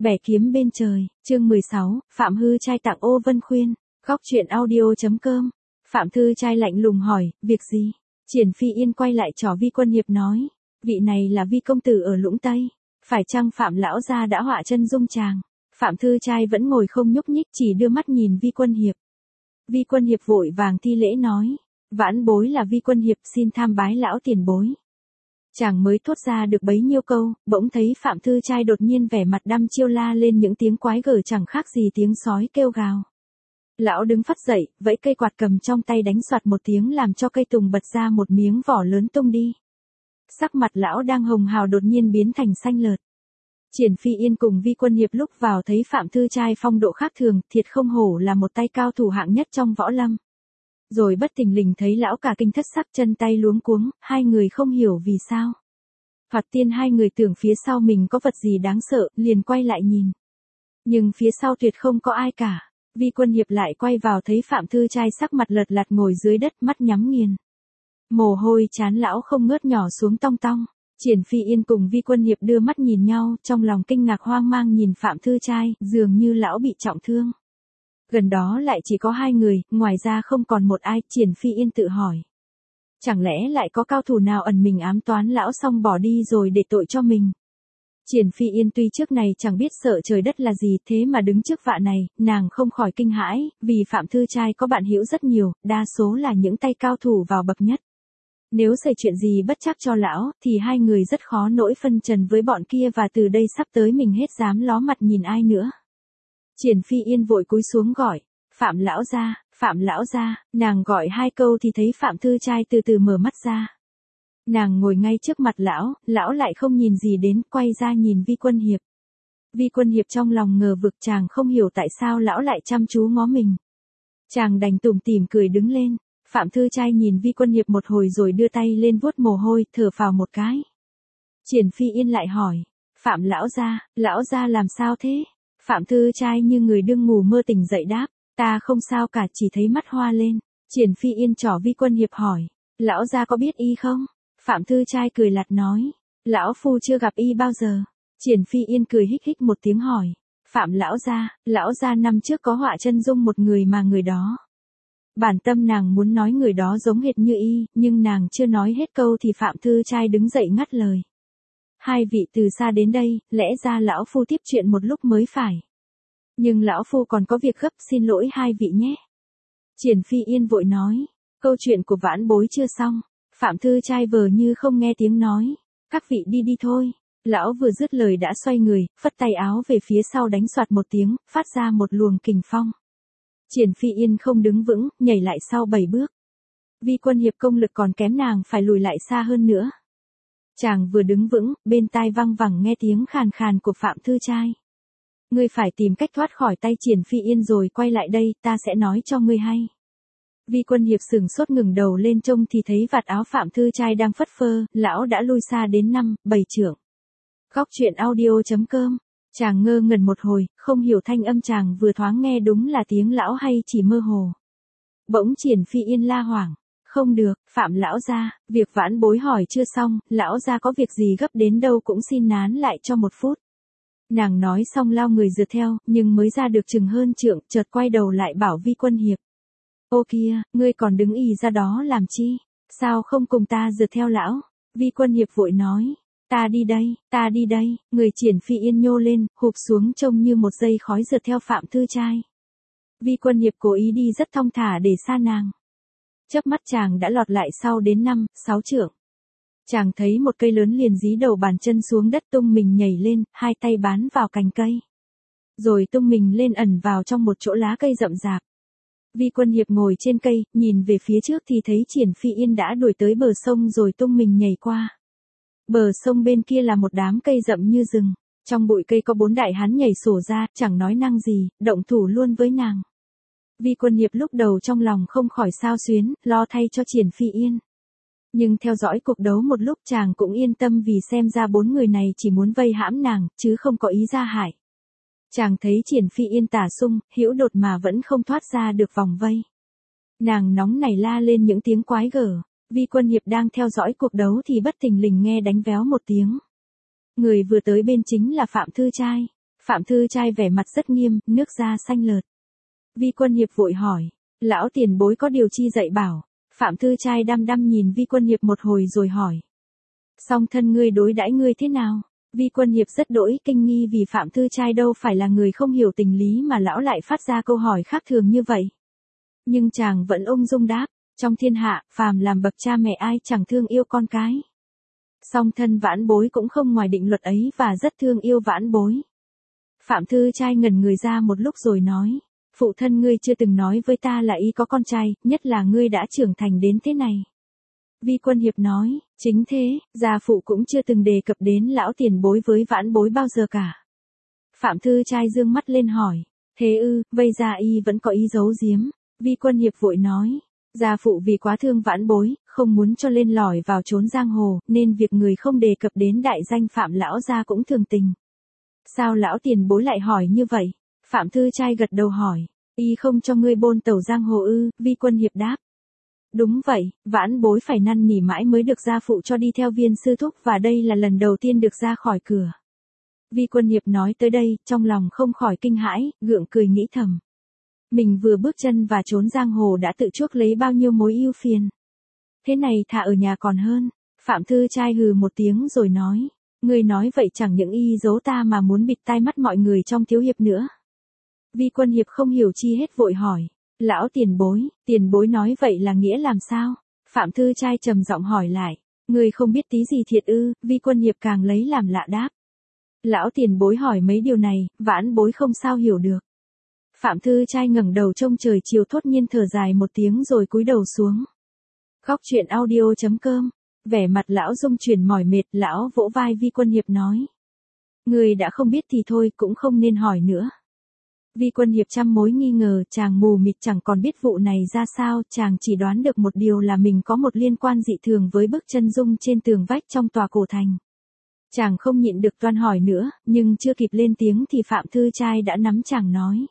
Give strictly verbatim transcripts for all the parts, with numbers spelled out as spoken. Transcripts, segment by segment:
Bẻ kiếm bên trời, chương mười sáu, Phạm Hư Trai tặng ô Vân Khuyên, góc truyện audio.com. Phạm Thư Trai lạnh lùng hỏi, việc gì? Triển Phi Yên quay lại trò Vi Quân Hiệp nói, vị này là Vi công tử ở Lũng Tây, phải chăng Phạm lão gia đã họa chân dung chàng? Phạm Thư Trai vẫn ngồi không nhúc nhích, chỉ đưa mắt nhìn Vi Quân Hiệp. Vi Quân Hiệp vội vàng thi lễ nói, vãn bối là Vi Quân Hiệp, xin tham bái lão tiền bối. Chàng mới thốt ra được bấy nhiêu câu, bỗng thấy Phạm Thư Trai đột nhiên vẻ mặt đăm chiêu la lên những tiếng quái gở chẳng khác gì tiếng sói kêu gào. Lão đứng phắt dậy, vẫy cây quạt cầm trong tay đánh soạt một tiếng làm cho cây tùng bật ra một miếng vỏ lớn tung đi. Sắc mặt lão đang hồng hào đột nhiên biến thành xanh lợt. Triển Phi Yên cùng Vi Quân Hiệp lúc vào thấy Phạm Thư Trai phong độ khác thường, thiệt không hổ là một tay cao thủ hạng nhất trong võ lâm. Rồi bất thình lình thấy lão cả kinh thất sắc, chân tay luống cuống, hai người không hiểu vì sao. Thoạt tiên hai người tưởng phía sau mình có vật gì đáng sợ, liền quay lại nhìn. Nhưng phía sau tuyệt không có ai cả. Vi Quân Hiệp lại quay vào thấy Phạm Thư Trai sắc mặt lật lặt ngồi dưới đất, mắt nhắm nghiền. Mồ hôi chán lão không ngớt nhỏ xuống tong tong. Triển Phi Yên cùng Vi Quân Hiệp đưa mắt nhìn nhau, trong lòng kinh ngạc hoang mang nhìn Phạm Thư Trai, dường như lão bị trọng thương. Gần đó lại chỉ có hai người, ngoài ra không còn một ai. Triển Phi Yên tự hỏi, chẳng lẽ lại có cao thủ nào ẩn mình ám toán lão xong bỏ đi rồi để tội cho mình? Triển Phi Yên tuy trước này chẳng biết sợ trời đất là gì, thế mà đứng trước vạ này, nàng không khỏi kinh hãi, vì Phạm Thư Trai có bạn hữu rất nhiều, đa số là những tay cao thủ vào bậc nhất. Nếu xảy chuyện gì bất trắc cho lão, thì hai người rất khó nổi phân trần với bọn kia, và từ đây sắp tới mình hết dám ló mặt nhìn ai nữa. Triển Phi Yên vội cúi xuống gọi, Phạm lão gia, Phạm lão gia, nàng gọi hai câu thì thấy Phạm Thư Trai từ từ mở mắt ra. Nàng ngồi ngay trước mặt lão, lão lại không nhìn gì đến, quay ra nhìn Vi Quân Hiệp. Vi Quân Hiệp trong lòng ngờ vực, chàng không hiểu tại sao lão lại chăm chú ngó mình. Chàng đành tủm tỉm cười đứng lên. Phạm Thư Trai nhìn Vi Quân Hiệp một hồi rồi đưa tay lên vuốt mồ hôi, thở phào một cái. Triển Phi Yên lại hỏi, Phạm lão gia, lão gia làm sao thế? Phạm Thư Trai như người đương ngủ mơ tỉnh dậy đáp, ta không sao cả, chỉ thấy mắt hoa lên. Triển Phi Yên trỏ Vi Quân Hiệp hỏi, lão gia có biết y không? Phạm Thư Trai cười lạt nói, lão phu chưa gặp y bao giờ. Triển Phi Yên cười hích hích một tiếng hỏi, Phạm lão gia, lão gia năm trước có họa chân dung một người mà người đó. Bản tâm nàng muốn nói người đó giống hệt như y, nhưng nàng chưa nói hết câu thì Phạm Thư Trai đứng dậy ngắt lời. Hai vị từ xa đến đây, lẽ ra lão phu tiếp chuyện một lúc mới phải. Nhưng lão phu còn có việc gấp, xin lỗi hai vị nhé. Triển Phi Yên vội nói, câu chuyện của vãn bối chưa xong. Phạm Thư Trai vờ như không nghe tiếng nói, các vị đi đi thôi. Lão vừa dứt lời đã xoay người, phất tay áo về phía sau đánh soạt một tiếng, phát ra một luồng kình phong. Triển Phi Yên không đứng vững, nhảy lại sau bảy bước. Vi Quân Hiệp công lực còn kém, nàng phải lùi lại xa hơn nữa. Chàng vừa đứng vững, bên tai văng vẳng nghe tiếng khàn khàn của Phạm Thư Trai. Ngươi phải tìm cách thoát khỏi tay Triển Phi Yên rồi quay lại đây, ta sẽ nói cho ngươi hay. Vi Quân Hiệp sừng sốt ngừng đầu lên trông thì thấy vạt áo Phạm Thư Trai đang phất phơ, lão đã lui xa đến năm, bảy trượng. Góc truyện audio.com. Chàng ngơ ngẩn một hồi, không hiểu thanh âm chàng vừa thoáng nghe đúng là tiếng lão hay chỉ mơ hồ. Bỗng Triển Phi Yên la hoảng, không được, Phạm lão gia, việc vãn bối hỏi chưa xong, lão gia có việc gì gấp đến đâu cũng xin nán lại cho một phút. Nàng nói xong lao người rượt theo, nhưng mới ra được chừng hơn trượng, chợt quay đầu lại bảo Vi Quân Hiệp. Ô kia, ngươi còn đứng ì ra đó làm chi? Sao không cùng ta rượt theo lão? Vi Quân Hiệp vội nói, ta đi đây, ta đi đây. Người Triển Phi Yên nhô lên, hụp xuống trông như một dây khói rượt theo Phạm Thư Trai. Vi Quân Hiệp cố ý đi rất thong thả để xa nàng. Chớp mắt chàng đã lọt lại sau đến năm, sáu trượng. Chàng thấy một cây lớn liền dí đầu bàn chân xuống đất, tung mình nhảy lên, hai tay bám vào cành cây. Rồi tung mình lên ẩn vào trong một chỗ lá cây rậm rạp. Vi Quân Hiệp ngồi trên cây, nhìn về phía trước thì thấy Triển Phi Yên đã đuổi tới bờ sông rồi tung mình nhảy qua. Bờ sông bên kia là một đám cây rậm như rừng. Trong bụi cây có bốn đại hán nhảy sổ ra, chẳng nói năng gì, động thủ luôn với nàng. Vi Quân Hiệp lúc đầu trong lòng không khỏi xao xuyến, lo thay cho Triển Phi Yên. Nhưng theo dõi cuộc đấu một lúc chàng cũng yên tâm, vì xem ra bốn người này chỉ muốn vây hãm nàng, chứ không có ý ra hại. Chàng thấy Triển Phi Yên tả sung, hữu đột mà vẫn không thoát ra được vòng vây. Nàng nóng nảy la lên những tiếng quái gở. Vi Quân Hiệp đang theo dõi cuộc đấu thì bất thình lình nghe đánh véo một tiếng. Người vừa tới bên chính là Phạm Thư Trai. Phạm Thư Trai vẻ mặt rất nghiêm, nước da xanh lợt. Vi Quân Hiệp vội hỏi, lão tiền bối có điều chi dạy bảo. Phạm Thư Trai đăm đăm nhìn Vi Quân Hiệp một hồi rồi hỏi. Song thân ngươi đối đãi ngươi thế nào? Vi Quân Hiệp rất đỗi kinh nghi vì Phạm Thư Trai đâu phải là người không hiểu tình lý mà lão lại phát ra câu hỏi khác thường như vậy. Nhưng chàng vẫn ung dung đáp, trong thiên hạ, phàm làm bậc cha mẹ ai chẳng thương yêu con cái. Song thân vãn bối cũng không ngoài định luật ấy và rất thương yêu vãn bối. Phạm Thư Trai ngẩn người ra một lúc rồi nói, phụ thân ngươi chưa từng nói với ta là y có con trai, nhất là ngươi đã trưởng thành đến thế này. Vi Quân Hiệp nói, chính thế, gia phụ cũng chưa từng đề cập đến lão tiền bối với vãn bối bao giờ cả. Phạm Thư Trai dương mắt lên hỏi, thế ư, vây ra y vẫn có ý giấu giếm. Vi Quân Hiệp vội nói, gia phụ vì quá thương vãn bối, không muốn cho lên lỏi vào trốn giang hồ, nên việc người không đề cập đến đại danh Phạm lão gia cũng thường tình. Sao lão tiền bối lại hỏi như vậy? Phạm Thư Trai gật đầu hỏi, y không cho ngươi bôn tẩu giang hồ ư? Vi Quân Hiệp đáp. Đúng vậy, vãn bối phải năn nỉ mãi mới được gia phụ cho đi theo Viên sư thúc và đây là lần đầu tiên được ra khỏi cửa. Vi Quân Hiệp nói tới đây, trong lòng không khỏi kinh hãi, gượng cười nghĩ thầm. Mình vừa bước chân và trốn giang hồ đã tự chuốc lấy bao nhiêu mối ưu phiền. Thế này thà ở nhà còn hơn. Phạm Thư Trai hừ một tiếng rồi nói, ngươi nói vậy chẳng những y giấu ta mà muốn bịt tai mắt mọi người trong thiếu hiệp nữa. Vi Quân Hiệp không hiểu chi hết vội hỏi, lão tiền bối, tiền bối nói vậy là nghĩa làm sao? Phạm Thư Trai trầm giọng hỏi lại, ngươi không biết tí gì thiệt ư? Vi Quân Hiệp càng lấy làm lạ đáp. Lão tiền bối hỏi mấy điều này, vãn bối không sao hiểu được. Phạm Thư Trai ngẩng đầu trông trời chiều thốt nhiên thở dài một tiếng rồi cúi đầu xuống. Góc truyện audio chấm com. Vẻ mặt lão Dung chuyển mỏi mệt, lão vỗ vai Vi Quân Hiệp nói. Người đã không biết thì thôi, cũng không nên hỏi nữa. Vi Quân Hiệp trăm mối nghi ngờ, chàng mù mịt chẳng còn biết vụ này ra sao, chàng chỉ đoán được một điều là mình có một liên quan dị thường với bức chân dung trên tường vách trong tòa cổ thành. Chàng không nhịn được toan hỏi nữa, nhưng chưa kịp lên tiếng thì Phạm Thư Trai đã nắm chàng nói.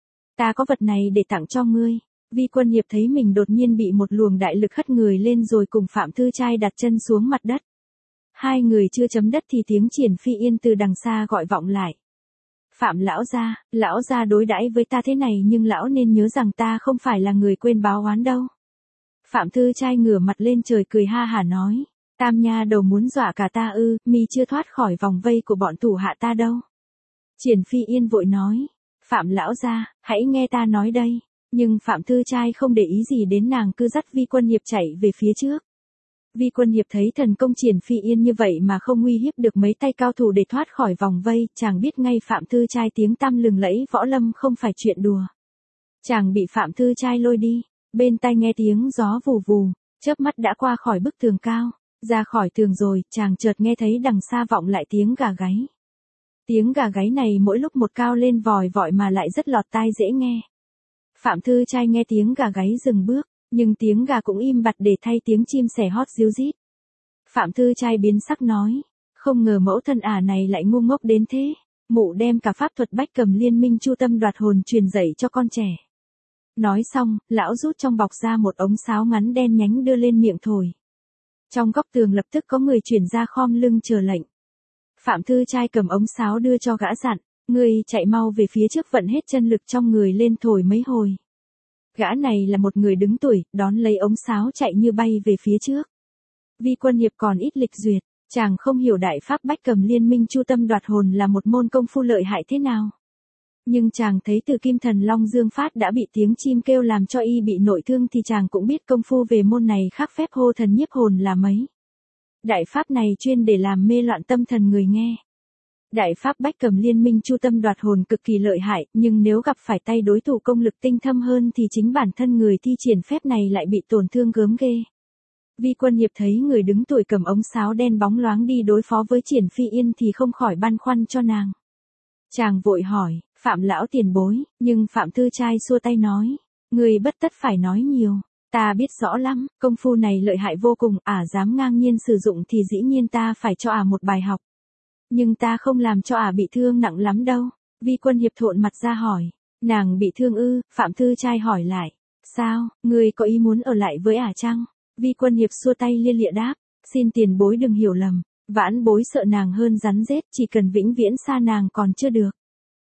Ta có vật này để tặng cho ngươi. Vi Quân Hiệp thấy mình đột nhiên bị một luồng đại lực hất người lên rồi cùng Phạm Thư Trai đặt chân xuống mặt đất. Hai người chưa chấm đất thì tiếng Triển Phi Yên từ đằng xa gọi vọng lại. Phạm lão gia, lão gia đối đãi với ta thế này nhưng lão nên nhớ rằng ta không phải là người quên báo oán đâu. Phạm Thư Trai ngửa mặt lên trời cười ha hả nói, tam nha đầu muốn dọa cả ta ư, mi chưa thoát khỏi vòng vây của bọn thủ hạ ta đâu. Triển Phi Yên vội nói, Phạm lão gia, hãy nghe ta nói đây. Nhưng Phạm Thư Trai không để ý gì đến nàng, cứ dắt Vi Quân Hiệp chạy về phía trước. Vi Quân Hiệp thấy thần công Triển Phi Yên như vậy mà không nguy hiếp được mấy tay cao thủ để thoát khỏi vòng vây, chàng biết ngay Phạm Thư Trai tiếng tăm lừng lẫy võ lâm không phải chuyện đùa. Chàng bị Phạm Thư Trai lôi đi, bên tai nghe tiếng gió vù vù, chớp mắt đã qua khỏi bức tường cao, ra khỏi tường rồi, chàng chợt nghe thấy đằng xa vọng lại tiếng gà gáy. Tiếng gà gáy này mỗi lúc một cao lên vòi vọi mà lại rất lọt tai dễ nghe. Phạm Thư Trai nghe tiếng gà gáy dừng bước, nhưng tiếng gà cũng im bặt để thay tiếng chim sẻ hót ríu rít. Phạm Thư Trai biến sắc nói, không ngờ mẫu thân ả này lại ngu ngốc đến thế, mụ đem cả pháp thuật bách cầm liên minh chu tâm đoạt hồn truyền dạy cho con trẻ. Nói xong, lão rút trong bọc ra một ống sáo ngắn đen nhánh đưa lên miệng thổi. Trong góc tường lập tức có người chuyển ra khom lưng chờ lệnh. Phạm Thư Trai cầm ống sáo đưa cho gã dặn, ngươi chạy mau về phía trước vận hết chân lực trong người lên thổi mấy hồi. Gã này là một người đứng tuổi, đón lấy ống sáo chạy như bay về phía trước. Vi Quân Hiệp còn ít lịch duyệt, chàng không hiểu đại pháp bách cầm liên minh chu tâm đoạt hồn là một môn công phu lợi hại thế nào. Nhưng chàng thấy từ Kim Thần Long Dương Phát đã bị tiếng chim kêu làm cho y bị nội thương thì chàng cũng biết công phu về môn này khác phép hô thần nhiếp hồn là mấy. Đại pháp này chuyên để làm mê loạn tâm thần người nghe. Đại pháp bách cầm liên minh chu tâm đoạt hồn cực kỳ lợi hại, nhưng nếu gặp phải tay đối thủ công lực tinh thâm hơn thì chính bản thân người thi triển phép này lại bị tổn thương gớm ghê. Vi Quân Hiệp thấy người đứng tuổi cầm ống sáo đen bóng loáng đi đối phó với Triển Phi Yên thì không khỏi băn khoăn cho nàng. Chàng vội hỏi, Phạm lão tiền bối, nhưng Phạm Thư Trai xua tay nói, người bất tất phải nói nhiều, ta biết rõ lắm, công phu này lợi hại vô cùng, ả dám ngang nhiên sử dụng thì dĩ nhiên ta phải cho ả một bài học. Nhưng ta không làm cho ả bị thương nặng lắm đâu. Vi Quân Hiệp thộn mặt ra hỏi, nàng bị thương ư? Phạm Thư Trai hỏi lại, sao, ngươi có ý muốn ở lại với ả chăng? Vi Quân Hiệp xua tay lia lịa đáp, xin tiền bối đừng hiểu lầm, vãn bối sợ nàng hơn rắn rết, chỉ cần vĩnh viễn xa nàng còn chưa được.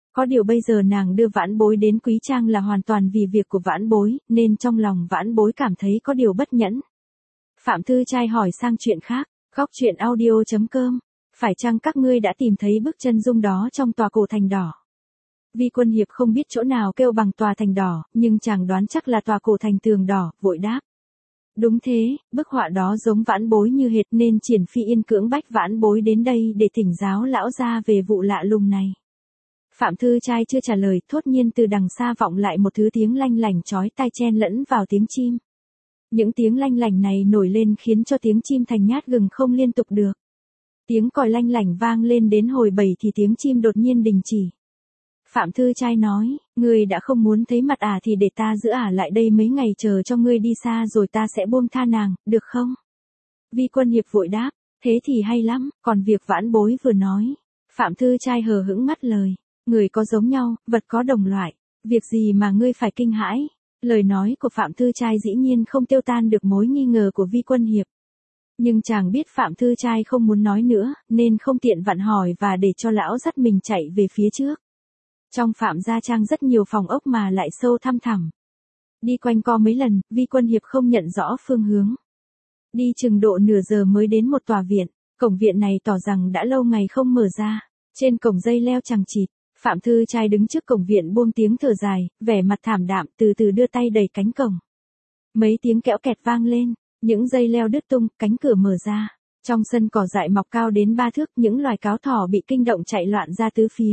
Có điều bây giờ nàng đưa Vãn Bối đến Quý Trang là hoàn toàn vì việc của Vãn Bối, nên trong lòng Vãn Bối cảm thấy có điều bất nhẫn. Phạm Thư Trai hỏi sang chuyện khác, góc truyện audio chấm com. Phải chăng các ngươi đã tìm thấy bức chân dung đó trong tòa cổ thành đỏ? Vi Quân Hiệp không biết chỗ nào kêu bằng tòa thành đỏ, nhưng chàng đoán chắc là tòa cổ thành tường đỏ, vội đáp. Đúng thế, bức họa đó giống Vãn Bối như hệt nên Triển Phi Yên cưỡng bách Vãn Bối đến đây để thỉnh giáo lão gia về vụ lạ lùng này. Phạm Thư Trai chưa trả lời, thốt nhiên từ đằng xa vọng lại một thứ tiếng lanh lảnh chói tai chen lẫn vào tiếng chim. Những tiếng lanh lảnh này nổi lên khiến cho tiếng chim thành nhát gừng không liên tục được. Tiếng còi lanh lảnh vang lên đến hồi bảy thì tiếng chim đột nhiên đình chỉ. Phạm Thư Trai nói, ngươi đã không muốn thấy mặt à thì để ta giữ ả lại đây mấy ngày chờ cho ngươi đi xa rồi ta sẽ buông tha nàng, được không? Vi Quân Hiệp vội đáp, thế thì hay lắm, còn việc Vãn Bối vừa nói. Phạm Thư Trai hờ hững ngắt lời, người có giống nhau, vật có đồng loại, việc gì mà ngươi phải kinh hãi? Lời nói của Phạm Thư Trai dĩ nhiên không tiêu tan được mối nghi ngờ của Vi Quân Hiệp. Nhưng chàng biết Phạm Thư Trai không muốn nói nữa, nên không tiện vặn hỏi và để cho lão dắt mình chạy về phía trước. Trong Phạm gia trang rất nhiều phòng ốc mà lại sâu thăm thẳm. Đi quanh co mấy lần, Vi Quân Hiệp không nhận rõ phương hướng. Đi chừng độ nửa giờ mới đến một tòa viện, cổng viện này tỏ rằng đã lâu ngày không mở ra. Trên cổng dây leo chằng chịt, Phạm Thư Trai đứng trước cổng viện buông tiếng thở dài, vẻ mặt thảm đạm từ từ đưa tay đẩy cánh cổng. Mấy tiếng kẽo kẹt vang lên, những dây leo đứt tung, cánh cửa mở ra. Trong sân cỏ dại mọc cao đến ba thước, những loài cáo thỏ bị kinh động chạy loạn ra tứ phía.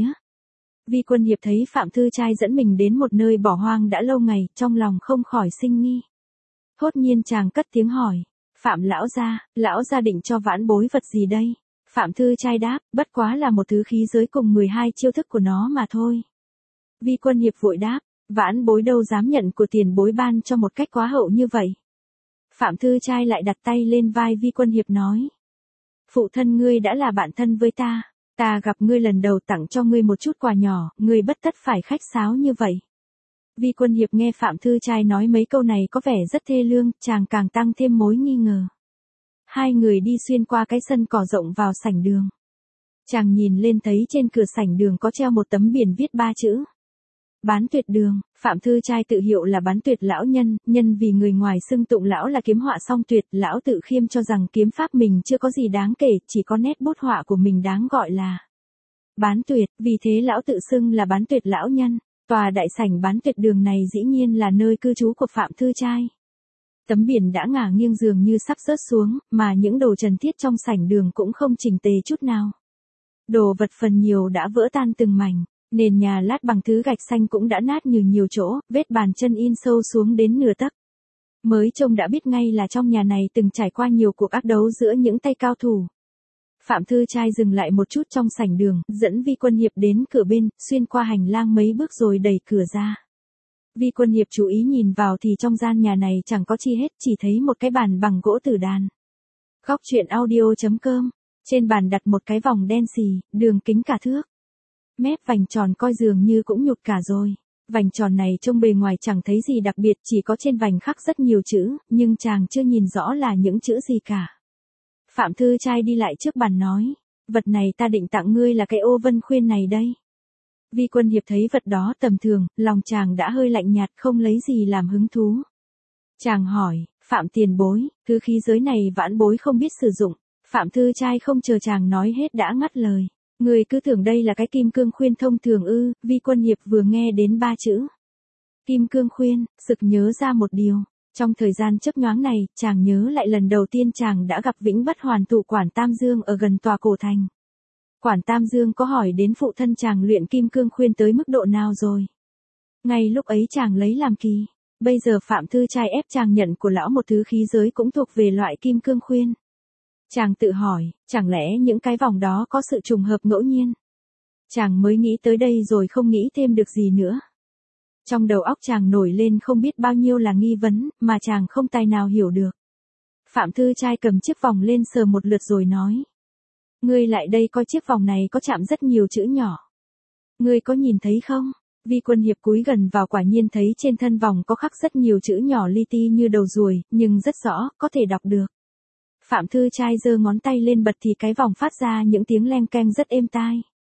Vi Quân Hiệp thấy Phạm Thư Trai dẫn mình đến một nơi bỏ hoang đã lâu ngày, trong lòng không khỏi sinh nghi. Thốt nhiên chàng cất tiếng hỏi, Phạm lão gia, lão gia định cho Vãn Bối vật gì đây? Phạm Thư Trai đáp, bất quá là một thứ khí giới cùng mười hai chiêu thức của nó mà thôi. Vi Quân Hiệp vội đáp, Vãn Bối đâu dám nhận của tiền bối ban cho một cách quá hậu như vậy. Phạm Thư Trai lại đặt tay lên vai Vi Quân Hiệp nói, phụ thân ngươi đã là bạn thân với ta. Ta gặp ngươi lần đầu tặng cho ngươi một chút quà nhỏ, ngươi bất tất phải khách sáo như vậy. Vi Quân Hiệp nghe Phạm Thư Trai nói mấy câu này có vẻ rất thê lương, chàng càng tăng thêm mối nghi ngờ. Hai người đi xuyên qua cái sân cỏ rộng vào sảnh đường. Chàng nhìn lên thấy trên cửa sảnh đường có treo một tấm biển viết ba chữ. Bán tuyệt đường, Phạm Thư Trai tự hiệu là bán tuyệt lão nhân, nhân vì người ngoài xưng tụng lão là kiếm họa song tuyệt, lão tự khiêm cho rằng kiếm pháp mình chưa có gì đáng kể, chỉ có nét bút họa của mình đáng gọi là bán tuyệt, vì thế lão tự xưng là bán tuyệt lão nhân. Tòa đại sảnh bán tuyệt đường này dĩ nhiên là nơi cư trú của Phạm Thư Trai. Tấm biển đã ngả nghiêng dường như sắp rớt xuống, mà những đồ trần thiết trong sảnh đường cũng không chỉnh tề chút nào. Đồ vật phần nhiều đã vỡ tan từng mảnh. Nền nhà lát bằng thứ gạch xanh cũng đã nát như nhiều chỗ, vết bàn chân in sâu xuống đến nửa tấc. Mới trông đã biết ngay là trong nhà này từng trải qua nhiều cuộc ác đấu giữa những tay cao thủ. Phạm Thư Trai dừng lại một chút trong sảnh đường, dẫn Vi Quân Hiệp đến cửa bên, xuyên qua hành lang mấy bước rồi đẩy cửa ra. Vi Quân Hiệp chú ý nhìn vào thì trong gian nhà này chẳng có chi hết, chỉ thấy một cái bàn bằng gỗ tử đàn. Góc truyện audio chấm com. Trên bàn đặt một cái vòng đen xì, đường kính cả thước. Mép vành tròn coi dường như cũng nhụt cả rồi. Vành tròn này trông bề ngoài chẳng thấy gì đặc biệt, chỉ có trên vành khắc rất nhiều chữ, nhưng chàng chưa nhìn rõ là những chữ gì cả. Phạm Thư Trai đi lại trước bàn nói, vật này ta định tặng ngươi là cái ô vân khuyên này đây. Vi Quân Hiệp thấy vật đó tầm thường, lòng chàng đã hơi lạnh nhạt không lấy gì làm hứng thú. Chàng hỏi, Phạm tiền bối, thứ khí giới này Vãn Bối không biết sử dụng. Phạm Thư Trai không chờ chàng nói hết đã ngắt lời. Người cứ tưởng đây là cái kim cương khuyên thông thường ư? Vi Quân Hiệp vừa nghe đến ba chữ kim cương khuyên, sực nhớ ra một điều. Trong thời gian chớp nhoáng này, chàng nhớ lại lần đầu tiên chàng đã gặp Vĩnh Bất Hoàn Thụ Quản Tam Dương ở gần tòa cổ thành. Quản Tam Dương có hỏi đến phụ thân chàng luyện kim cương khuyên tới mức độ nào rồi. Ngay lúc ấy chàng lấy làm kỳ. Bây giờ Phạm Thư Trai ép chàng nhận của lão một thứ khí giới cũng thuộc về loại kim cương khuyên. Chàng tự hỏi, chẳng lẽ những cái vòng đó có sự trùng hợp ngẫu nhiên? Chàng mới nghĩ tới đây rồi không nghĩ thêm được gì nữa. Trong đầu óc chàng nổi lên không biết bao nhiêu là nghi vấn, mà chàng không tài nào hiểu được. Phạm Thư Trai cầm chiếc vòng lên sờ một lượt rồi nói. Ngươi lại đây coi chiếc vòng này có chạm rất nhiều chữ nhỏ. Ngươi có nhìn thấy không? Vi Quân Hiệp cúi gần vào quả nhiên thấy trên thân vòng có khắc rất nhiều chữ nhỏ li ti như đầu ruồi, nhưng rất rõ, có thể đọc được. Phạm Thư Trai giơ ngón tay lên bật thì cái vòng phát ra những tiếng leng keng rất êm tai.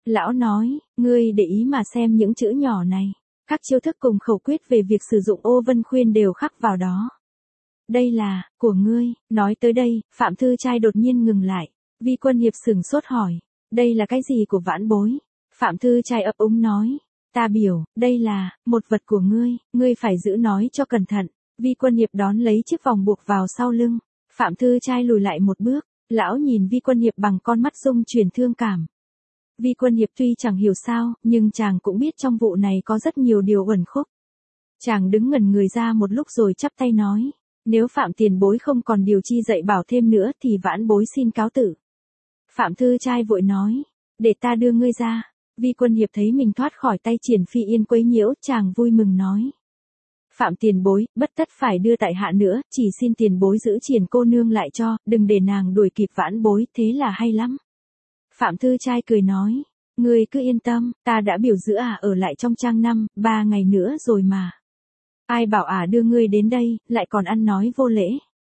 Lão nói, ngươi để ý mà xem những chữ nhỏ này. Các chiêu thức cùng khẩu quyết về việc sử dụng ô vân khuyên đều khắc vào đó. Đây là, của ngươi, nói tới đây, Phạm Thư Trai đột nhiên ngừng lại. Vi Quân Hiệp sửng sốt hỏi, đây là cái gì của vãn bối? Phạm Thư Trai ấp úng nói, ta biểu, đây là, một vật của ngươi, ngươi phải giữ nói cho cẩn thận. Vi Quân Hiệp đón lấy chiếc vòng buộc vào sau lưng. Phạm Thư Trai lùi lại một bước, lão nhìn Vi Quân Hiệp bằng con mắt dung truyền thương cảm. Vi Quân Hiệp tuy chẳng hiểu sao, nhưng chàng cũng biết trong vụ này có rất nhiều điều uẩn khúc. Chàng đứng ngẩn người ra một lúc rồi chắp tay nói, nếu Phạm tiền bối không còn điều chi dạy bảo thêm nữa thì vãn bối xin cáo tử. Phạm Thư Trai vội nói, để ta đưa ngươi ra. Vi Quân Hiệp thấy mình thoát khỏi tay Triển Phi Yên quấy nhiễu, chàng vui mừng nói. Phạm tiền bối, bất tất phải đưa tại hạ nữa, chỉ xin tiền bối giữ Triển cô nương lại cho, đừng để nàng đuổi kịp vãn bối, thế là hay lắm. Phạm Thư Trai cười nói, ngươi cứ yên tâm, ta đã biểu giữ ả ở lại trong trang năm, ba ngày nữa rồi mà. Ai bảo ả đưa ngươi đến đây, lại còn ăn nói vô lễ.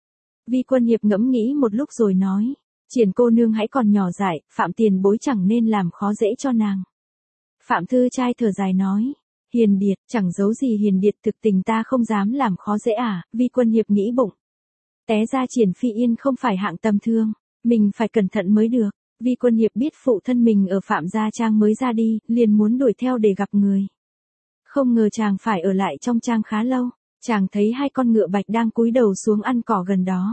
Vi Quân Hiệp ngẫm nghĩ một lúc rồi nói, Triển cô nương hãy còn nhỏ dại, Phạm tiền bối chẳng nên làm khó dễ cho nàng. Phạm Thư Trai thở dài nói, Hiền Điệt, chẳng giấu gì Hiền Điệt, thực tình ta không dám làm khó dễ ả. Vi Quân Hiệp nghĩ bụng. Té ra Triển Phi Yên không phải hạng tầm thường, mình phải cẩn thận mới được. Vi Quân Hiệp biết phụ thân mình ở Phạm Gia Trang mới ra đi, liền muốn đuổi theo để gặp người. Không ngờ chàng phải ở lại trong trang khá lâu, chàng thấy hai con ngựa bạch đang cúi đầu xuống ăn cỏ gần đó.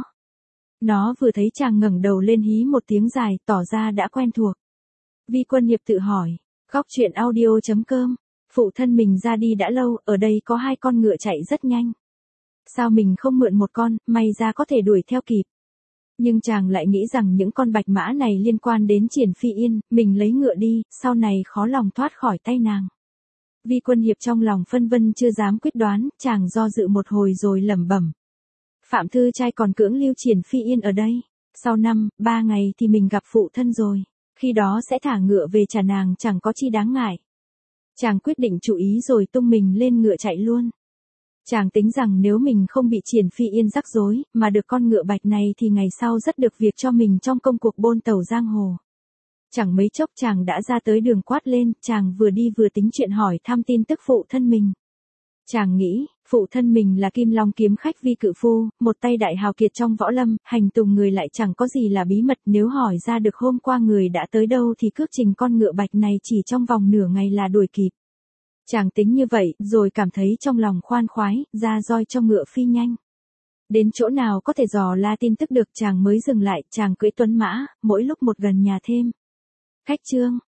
Nó vừa thấy chàng ngẩng đầu lên hí một tiếng dài, tỏ ra đã quen thuộc. Vi Quân Hiệp tự hỏi, góc truyện audio chấm com, phụ thân mình ra đi đã lâu, ở đây có hai con ngựa chạy rất nhanh. Sao mình không mượn một con, may ra có thể đuổi theo kịp. Nhưng chàng lại nghĩ rằng những con bạch mã này liên quan đến Triển Phi Yên, mình lấy ngựa đi, sau này khó lòng thoát khỏi tay nàng. Vi Quân Hiệp trong lòng phân vân chưa dám quyết đoán, chàng do dự một hồi rồi lẩm bẩm. Phạm Thư Trai còn cưỡng lưu Triển Phi Yên ở đây, sau năm, ba ngày thì mình gặp phụ thân rồi, khi đó sẽ thả ngựa về trả nàng chẳng có chi đáng ngại. Chàng quyết định chú ý rồi tung mình lên ngựa chạy luôn. Chàng tính rằng nếu mình không bị Triển Phi Yên rắc rối, mà được con ngựa bạch này thì ngày sau rất được việc cho mình trong công cuộc bôn tàu giang hồ. Chẳng mấy chốc chàng đã ra tới đường quát lên, chàng vừa đi vừa tính chuyện hỏi thăm tin tức phụ thân mình. Chàng nghĩ, phụ thân mình là Kim Long kiếm khách Vi Cự Phu, một tay đại hào kiệt trong võ lâm, hành tùng người lại chẳng có gì là bí mật, nếu hỏi ra được hôm qua người đã tới đâu thì cước trình con ngựa bạch này chỉ trong vòng nửa ngày là đuổi kịp. Chàng tính như vậy, rồi cảm thấy trong lòng khoan khoái, ra roi cho ngựa phi nhanh. Đến chỗ nào có thể dò la tin tức được chàng mới dừng lại, chàng cưỡi tuấn mã, mỗi lúc một gần nhà thêm. Khách chương,